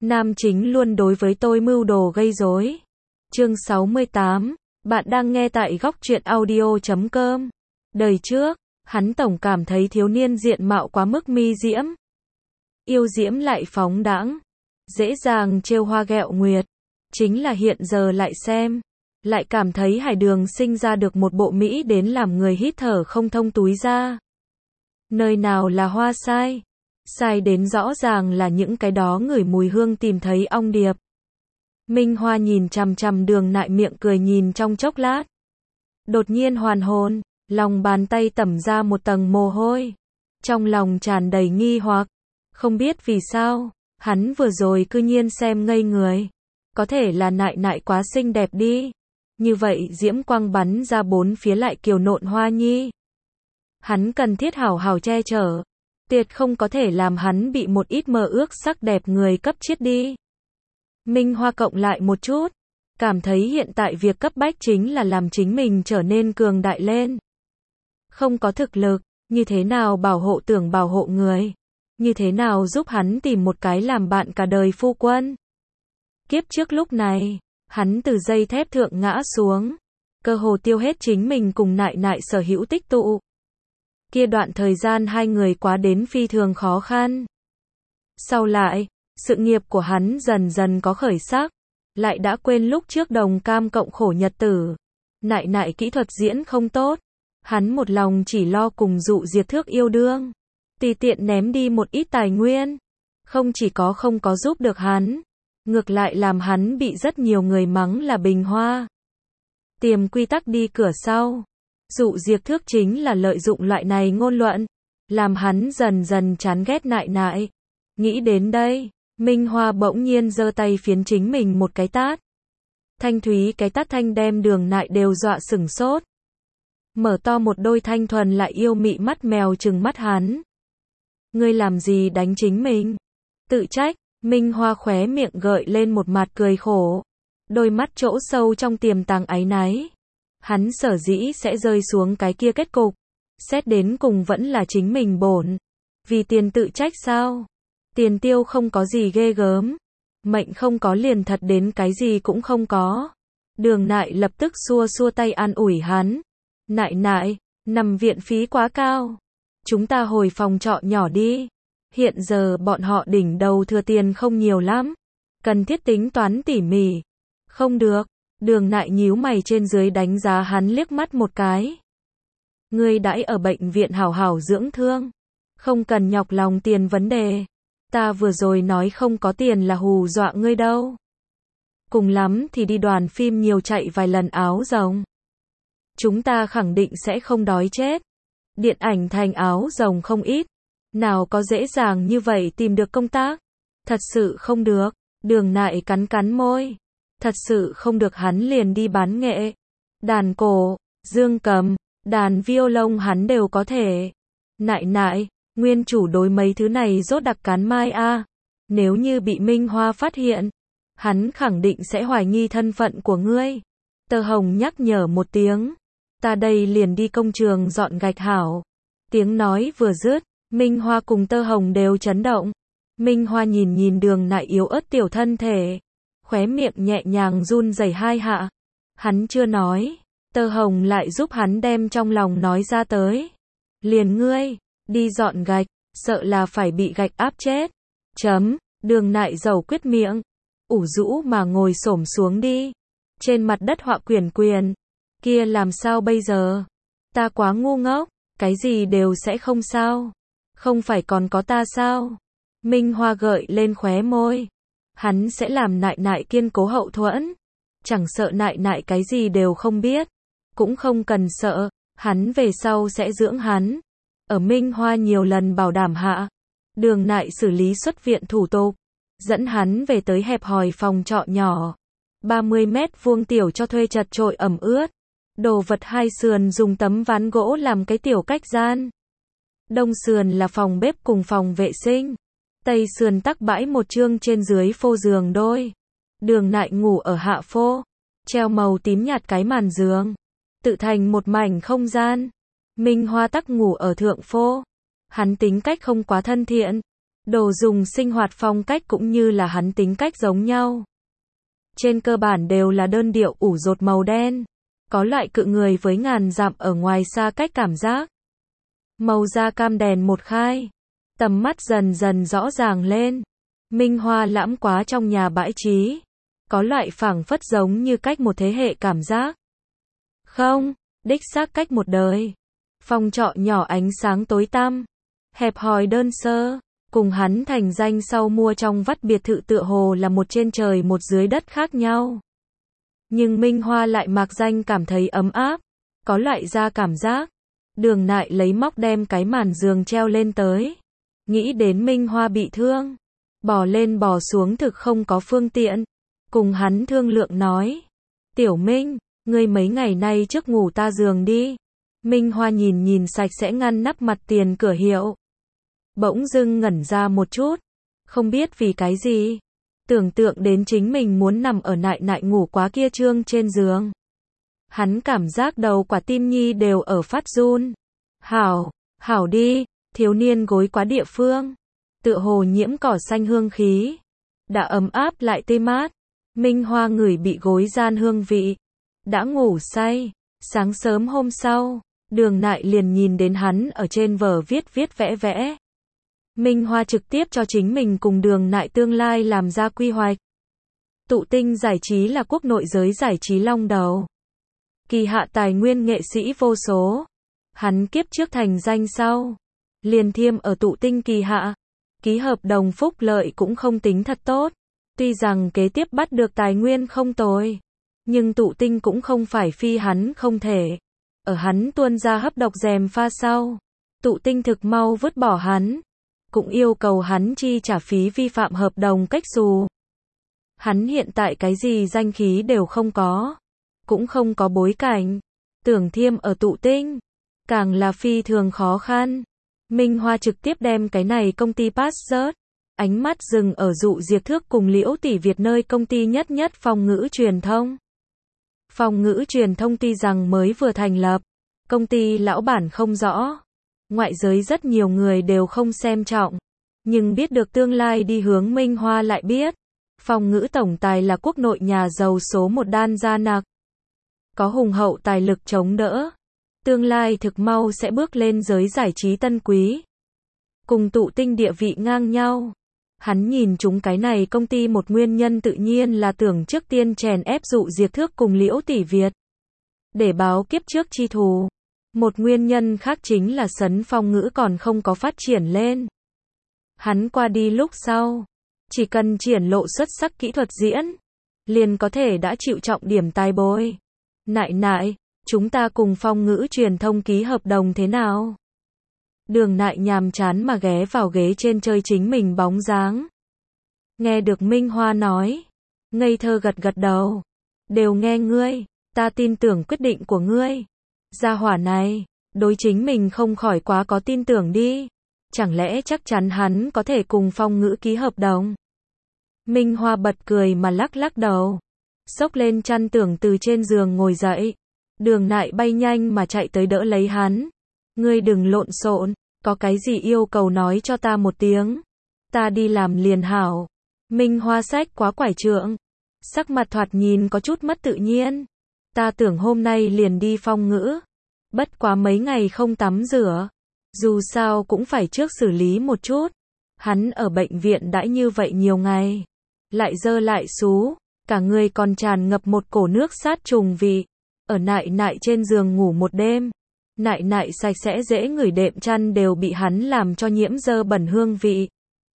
Nam chính luôn đối với tôi mưu đồ gây rối. Chương 68, bạn đang nghe tại góc truyện audio.com. Đời trước, hắn tổng cảm thấy thiếu niên diện mạo quá mức mi diễm. Yêu diễm lại phóng đãng, dễ dàng trêu hoa ghẹo nguyệt. Chính là hiện giờ lại xem, lại cảm thấy Hải Đường sinh ra được một bộ mỹ đến làm người hít thở không thông túi ra. Nơi nào là hoa sai? Sai đến rõ ràng là những cái đó ngửi mùi hương tìm thấy ong điệp. Minh Hoa nhìn chằm chằm Đường Nại miệng cười nhìn trong chốc lát. Đột nhiên hoàn hồn, lòng bàn tay tẩm ra một tầng mồ hôi. Trong lòng tràn đầy nghi hoặc, không biết vì sao, hắn vừa rồi cư nhiên xem ngây người. Có thể là Nại Nại quá xinh đẹp đi. Như vậy diễm quang bắn ra bốn phía lại kiều nộn hoa nhi. Hắn cần thiết hảo hảo che chở. Tuyệt không có thể làm hắn bị một ít mơ ước sắc đẹp người cấp chiết đi. Minh Hoa cộng lại một chút, cảm thấy hiện tại việc cấp bách chính là làm chính mình trở nên cường đại lên. Không có thực lực, như thế nào bảo hộ tưởng bảo hộ người, như thế nào giúp hắn tìm một cái làm bạn cả đời phu quân. Kiếp trước lúc này, hắn từ dây thép thượng ngã xuống, cơ hồ tiêu hết chính mình cùng Nại Nại sở hữu tích tụ. Kia đoạn thời gian hai người quá đến phi thường khó khăn. Sau lại, sự nghiệp của hắn dần dần có khởi sắc, lại đã quên lúc trước đồng cam cộng khổ nhật tử. Nại Nại kỹ thuật diễn không tốt, hắn một lòng chỉ lo cùng dụ Diệp Thước yêu đương, tùy tiện ném đi một ít tài nguyên, không chỉ có không có giúp được hắn, ngược lại làm hắn bị rất nhiều người mắng là bình hoa. Tiềm quy tắc đi cửa sau. Dụ Diệp Thước chính là lợi dụng loại này ngôn luận, làm hắn dần dần chán ghét Nại Nại. Nghĩ đến đây, Minh Hoa bỗng nhiên giơ tay phiến chính mình một cái tát. Thanh thúy cái tát thanh đem Đường Nại đều dọa sửng sốt. Mở to một đôi thanh thuần lại yêu mị mắt mèo trừng mắt hắn. Ngươi làm gì đánh chính mình? Tự trách, Minh Hoa khóe miệng gợi lên một mặt cười khổ. Đôi mắt chỗ sâu trong tiềm tàng áy náy. Hắn sở dĩ sẽ rơi xuống cái kia kết cục. Xét đến cùng vẫn là chính mình bổn. Vì tiền tự trách sao? Tiền tiêu không có gì ghê gớm. Mệnh không có liền thật đến cái gì cũng không có. Đường Nại lập tức xua xua tay an ủi hắn. Nại Nại, nằm viện phí quá cao. Chúng ta hồi phòng trọ nhỏ đi. Hiện giờ bọn họ đỉnh đầu thừa tiền không nhiều lắm. Cần thiết tính toán tỉ mỉ. Không được. Đường Nại nhíu mày trên dưới đánh giá hắn liếc mắt một cái. Ngươi đãi ở bệnh viện hảo hảo dưỡng thương. Không cần nhọc lòng tiền vấn đề. Ta vừa rồi nói không có tiền là hù dọa ngươi đâu. Cùng lắm thì đi đoàn phim nhiều chạy vài lần áo rồng. Chúng ta khẳng định sẽ không đói chết. Điện ảnh thành áo rồng không ít. Nào có dễ dàng như vậy tìm được công tác. Thật sự không được. Đường Nại cắn cắn môi. Thật sự không được hắn liền đi bán nghệ. Đàn cổ, dương cầm, đàn violon hắn đều có thể. Nại Nại, nguyên chủ đối mấy thứ này rốt đặc cán mai a. Nếu như bị Minh Hoa phát hiện, hắn khẳng định sẽ hoài nghi thân phận của ngươi. Tơ Hồng nhắc nhở một tiếng. Ta đây liền đi công trường dọn gạch hảo. Tiếng nói vừa dứt, Minh Hoa cùng Tơ Hồng đều chấn động. Minh Hoa nhìn nhìn Đường Nại yếu ớt tiểu thân thể. Khóe miệng nhẹ nhàng run rẩy hai hạ. Hắn chưa nói, Tơ Hồng lại giúp hắn đem trong lòng nói ra tới. Liền ngươi, đi dọn gạch, sợ là phải bị gạch áp chết. Đường Nại dầu quyết miệng, ủ rũ mà ngồi xổm xuống đi. Trên mặt đất họa quyển quyền. Kia làm sao bây giờ? Ta quá ngu ngốc, cái gì đều sẽ không sao. Không phải còn có ta sao? Minh Hoa gợi lên khóe môi. Hắn sẽ làm Nại Nại kiên cố hậu thuẫn. Chẳng sợ Nại Nại cái gì đều không biết. Cũng không cần sợ, hắn về sau sẽ dưỡng hắn. Ở Minh Hoa nhiều lần bảo đảm hạ. Đường Nại xử lý xuất viện thủ tục. Dẫn hắn về tới hẹp hòi phòng trọ nhỏ. 30 mét vuông tiểu cho thuê chật chội ẩm ướt. Đồ vật hai sườn dùng tấm ván gỗ làm cái tiểu cách gian. Đông sườn là phòng bếp cùng phòng vệ sinh. Tây sườn tắc bãi một chương trên dưới phô giường đôi. Đường Nại ngủ ở hạ phô. Treo màu tím nhạt cái màn giường. Tự thành một mảnh không gian. Minh Hoa tắc ngủ ở thượng phô. Hắn tính cách không quá thân thiện. Đồ dùng sinh hoạt phong cách cũng như là hắn tính cách giống nhau. Trên cơ bản đều là đơn điệu ủ rột màu đen. Có loại cự người với ngàn dặm ở ngoài xa cách cảm giác. Màu da cam đèn một khai. Tầm mắt dần dần rõ ràng lên. Minh Hoa lãm quá trong nhà bãi trí. Có loại phảng phất giống như cách một thế hệ cảm giác. Không, đích xác cách một đời. Phòng trọ nhỏ ánh sáng tối tăm. Hẹp hòi đơn sơ. Cùng hắn thành danh sau mua trong vắt biệt thự tựa hồ là một trên trời một dưới đất khác nhau. Nhưng Minh Hoa lại mạc danh cảm thấy ấm áp. Có loại da cảm giác. Đường Nại lấy móc đem cái màn giường treo lên tới. Nghĩ đến Minh Hoa bị thương. Bò lên bò xuống thực không có phương tiện. Cùng hắn thương lượng nói. Tiểu Minh, ngươi mấy ngày nay trước ngủ ta giường đi. Minh Hoa nhìn nhìn sạch sẽ ngăn nắp mặt tiền cửa hiệu. Bỗng dưng ngẩn ra một chút. Không biết vì cái gì. Tưởng tượng đến chính mình muốn nằm ở Nại Nại ngủ quá kia trương trên giường. Hắn cảm giác đầu quả tim nhi đều ở phát run. Hảo đi, thiếu niên gối quá địa phương. Tựa hồ nhiễm cỏ xanh hương khí. Đã ấm áp lại tê mát. Minh Hoa ngửi bị gối gian hương vị. Đã ngủ say. Sáng sớm hôm sau, Đường Nại liền nhìn đến hắn ở trên vở viết vẽ vẽ. Minh Hoa trực tiếp cho chính mình cùng Đường Nại tương lai làm ra quy hoạch. Tụ Tinh giải trí là quốc nội giới giải trí long đầu. Kỳ hạ tài nguyên nghệ sĩ vô số. Hắn kiếp trước thành danh sau. Liền thiêm ở Tụ Tinh kỳ hạ. Ký hợp đồng phúc lợi cũng không tính thật tốt. Tuy rằng kế tiếp bắt được tài nguyên không tồi. Nhưng Tụ Tinh cũng không phải phi hắn không thể. Ở hắn tuôn ra hấp độc dèm pha sau. Tụ Tinh thực mau vứt bỏ hắn. Cũng yêu cầu hắn chi trả phí vi phạm hợp đồng cách xù. Hắn hiện tại cái gì danh khí đều không có. Cũng không có bối cảnh. Tưởng thiêm ở Tụ Tinh. Càng là phi thường khó khăn. Minh Hoa trực tiếp đem cái này công ty pass rớt. Ánh mắt dừng ở Dụ Diệc Thước cùng Liễu Tỷ Việt nơi công ty nhất Phong Ngữ Truyền Thông. Phong Ngữ Truyền Thông tuy rằng mới vừa thành lập. Công ty lão bản không rõ. Ngoại giới rất nhiều người đều không xem trọng. Nhưng biết được tương lai đi hướng Minh Hoa lại biết. Phong Ngữ tổng tài là quốc nội nhà giàu số một đan gia nặc. Có hùng hậu tài lực chống đỡ. Tương lai thực mau sẽ bước lên giới giải trí tân quý. Cùng Tụ Tinh địa vị ngang nhau. Hắn nhìn chúng cái này công ty một nguyên nhân tự nhiên là tưởng trước tiên chèn ép Dụ Diệc Thước cùng Liễu Tỷ Việt. Để báo kiếp trước chi thù. Một nguyên nhân khác chính là Sấn Phong Ngữ còn không có phát triển lên. Hắn qua đi lúc sau. Chỉ cần triển lộ xuất sắc kỹ thuật diễn. Liền có thể đã chịu trọng điểm tài bồi. Nại Nại, chúng ta cùng Phong Ngữ Truyền Thông ký hợp đồng thế nào? Đường Nại nhàm chán mà ghé vào ghế trên chơi chính mình bóng dáng. Nghe được Minh Hoa nói. Ngây thơ gật gật đầu. Đều nghe ngươi, ta tin tưởng quyết định của ngươi. Gia hỏa này, đối chính mình không khỏi quá có tin tưởng đi. Chẳng lẽ chắc chắn hắn có thể cùng Phong Ngữ ký hợp đồng? Minh Hoa bật cười mà lắc lắc đầu. Xốc lên chăn tưởng từ trên giường ngồi dậy. Đường Nại bay nhanh mà chạy tới đỡ lấy hắn. Ngươi đừng lộn xộn, có cái gì yêu cầu nói cho ta một tiếng. Ta đi làm liền hảo. Minh Hoa xách quá quải trượng. Sắc mặt thoạt nhìn có chút mất tự nhiên. Ta tưởng hôm nay liền đi Phong Ngữ. Bất quá mấy ngày không tắm rửa. Dù sao cũng phải trước xử lý một chút. Hắn ở bệnh viện đãi như vậy nhiều ngày. Lại dơ lại xú. Cả người còn tràn ngập một cổ nước sát trùng vị. Ở Nại Nại trên giường ngủ một đêm. Nại Nại sạch sẽ dễ ngửi đệm chăn đều bị hắn làm cho nhiễm dơ bẩn hương vị.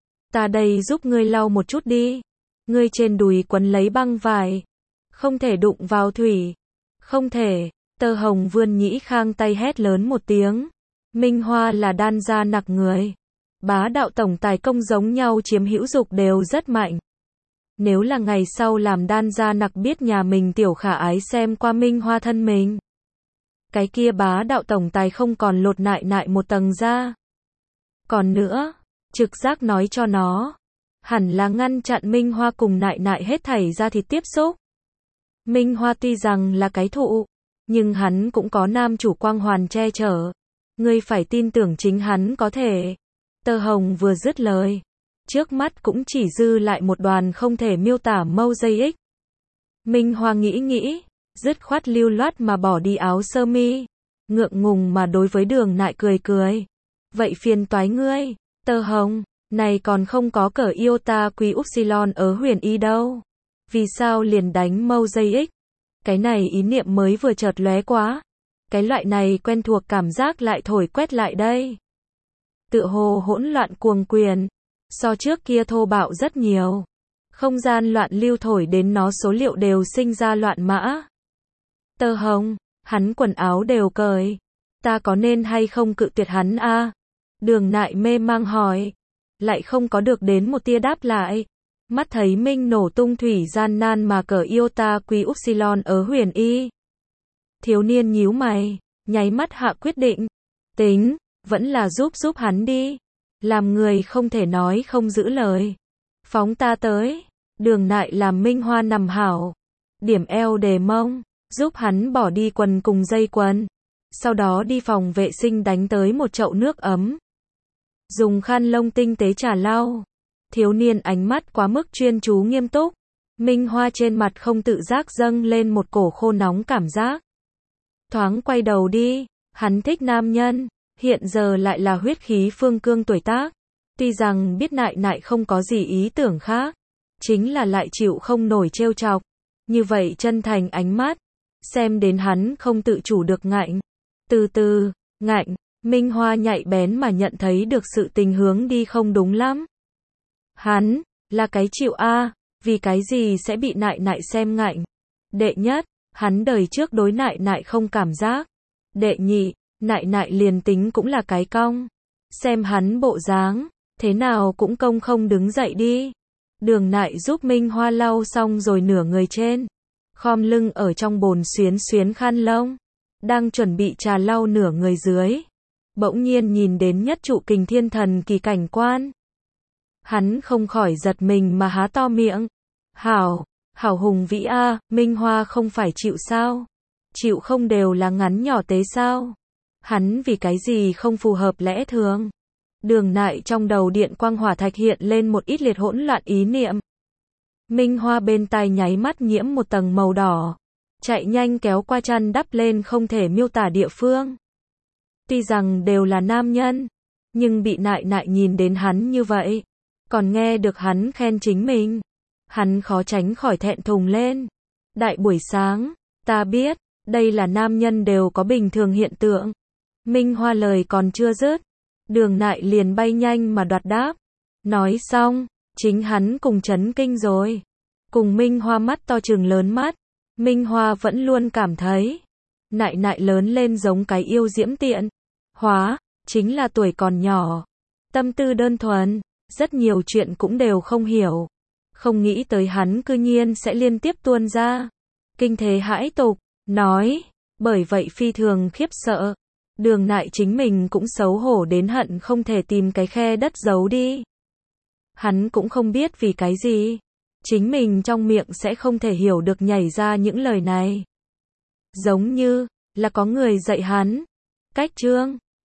Ta đây giúp ngươi lau một chút đi. Ngươi trên đùi quấn lấy băng vải. Không thể đụng vào thủy. Không thể. Tơ Hồng vươn nhĩ khang tay hét lớn một tiếng. Minh Hoa là đan gia nặc người. Bá đạo tổng tài công giống nhau chiếm hữu dục đều rất mạnh. Nếu là ngày sau làm đan gia nặc biết nhà mình tiểu khả ái xem qua Minh Hoa thân mình. Cái kia bá đạo tổng tài không còn lột Nại Nại một tầng ra. Còn nữa, trực giác nói cho nó. Hẳn là ngăn chặn Minh Hoa cùng Nại Nại hết thảy ra thịt tiếp xúc. Minh Hoa tuy rằng là cái thụ. Nhưng hắn cũng có nam chủ quang hoàn che chở. Ngươi phải tin tưởng chính hắn có thể. Tơ Hồng vừa dứt lời. trước mắt cũng chỉ dư lại một đoàn không thể miêu tả mâu dây ích. Minh Hoa nghĩ, dứt khoát lưu loát mà bỏ đi áo sơ mi, ngượng ngùng mà đối với Đường Nại cười. Vậy phiền toái ngươi, Tơ Hồng, này còn không có cỡ iota quý upsilon ở huyền y đâu. Vì sao liền đánh mâu dây ích? Cái này ý niệm mới vừa chợt lóe quá. Cái loại này quen thuộc cảm giác lại thổi quét lại đây. Tựa hồ hỗn loạn cuồng quyền, so trước kia thô bạo rất nhiều. Không gian loạn lưu thổi đến nó số liệu đều sinh ra loạn mã. Tơ Hồng, hắn quần áo đều cởi. Ta có nên hay không cự tuyệt hắn a? Đường Nại mê mang hỏi. Lại không có được đến một tia đáp lại. Mắt thấy Minh nổ tung thủy gian nan mà cỡ iota quý upsilon ở huyền y. Thiếu niên nhíu mày, nháy mắt hạ quyết định. Tính, vẫn là giúp hắn đi. Làm người không thể nói không giữ lời. Phóng ta tới. Đường Nại làm Minh Hoa nằm hảo. Điểm eo đề mông, giúp hắn bỏ đi quần cùng dây quần. Sau đó đi phòng vệ sinh đánh tới một chậu nước ấm. Dùng khăn lông tinh tế trà lau. Thiếu niên ánh mắt quá mức chuyên chú nghiêm túc. Minh Hoa trên mặt không tự giác dâng lên một cổ khô nóng cảm giác. Thoáng quay đầu đi, hắn thích nam nhân, hiện giờ lại là huyết khí phương cương tuổi tác. Tuy rằng biết Nại không có gì ý tưởng khác, chính là lại chịu không nổi trêu chọc. Như vậy chân thành ánh mắt, xem đến hắn không tự chủ được ngạnh. Từ từ, ngạnh, Minh Hoa nhạy bén mà nhận thấy được sự tình hướng đi không đúng lắm. Hắn, là cái chịu a, vì cái gì sẽ bị Nại xem ngạnh. Đệ nhất, hắn đời trước đối Nại không cảm giác. Đệ nhị, Nại liền tính cũng là cái cong. Xem hắn bộ dáng, thế nào cũng công không đứng dậy đi. Đường Nại giúp Minh Hoa lau xong rồi nửa người trên. Khom lưng ở trong bồn xuyến khăn lông. Đang chuẩn bị trà lau nửa người dưới. Bỗng nhiên nhìn đến nhất trụ kình thiên thần kỳ cảnh quan. Hắn không khỏi giật mình mà há to miệng. Hảo hùng vĩ a, Minh Hoa không phải chịu sao? Chịu không đều là ngắn nhỏ tế sao? Hắn vì cái gì không phù hợp lẽ thường? Đường Nại trong đầu điện quang hỏa thạch hiện lên một ít liệt hỗn loạn ý niệm. Minh Hoa bên tai nháy mắt nhiễm một tầng màu đỏ. Chạy nhanh kéo qua chăn đắp lên không thể miêu tả địa phương. Tuy rằng đều là nam nhân, nhưng bị Nại nhìn đến hắn như vậy, còn nghe được hắn khen chính mình, hắn khó tránh khỏi thẹn thùng lên. Đại buổi sáng, ta biết, đây là nam nhân đều có bình thường hiện tượng. Minh Hoa lời còn chưa dứt, Đường Nại liền bay nhanh mà đoạt đáp. Nói xong, chính hắn cùng chấn kinh rồi. Cùng Minh Hoa mắt to trừng lớn mắt, Minh Hoa vẫn luôn cảm thấy Nại lớn lên giống cái yêu diễm tiện. Hóa, chính là tuổi còn nhỏ, tâm tư đơn thuần, rất nhiều chuyện cũng đều không hiểu. Không nghĩ tới hắn cư nhiên sẽ liên tiếp tuôn ra. Kinh thế hãi tục, nói, bởi vậy phi thường khiếp sợ. Đường Nại chính mình cũng xấu hổ đến hận không thể tìm cái khe đất giấu đi. Hắn cũng không biết vì cái gì. Chính mình trong miệng sẽ không thể hiểu được nhảy ra những lời này. Giống như, là có người dạy hắn. Cách chương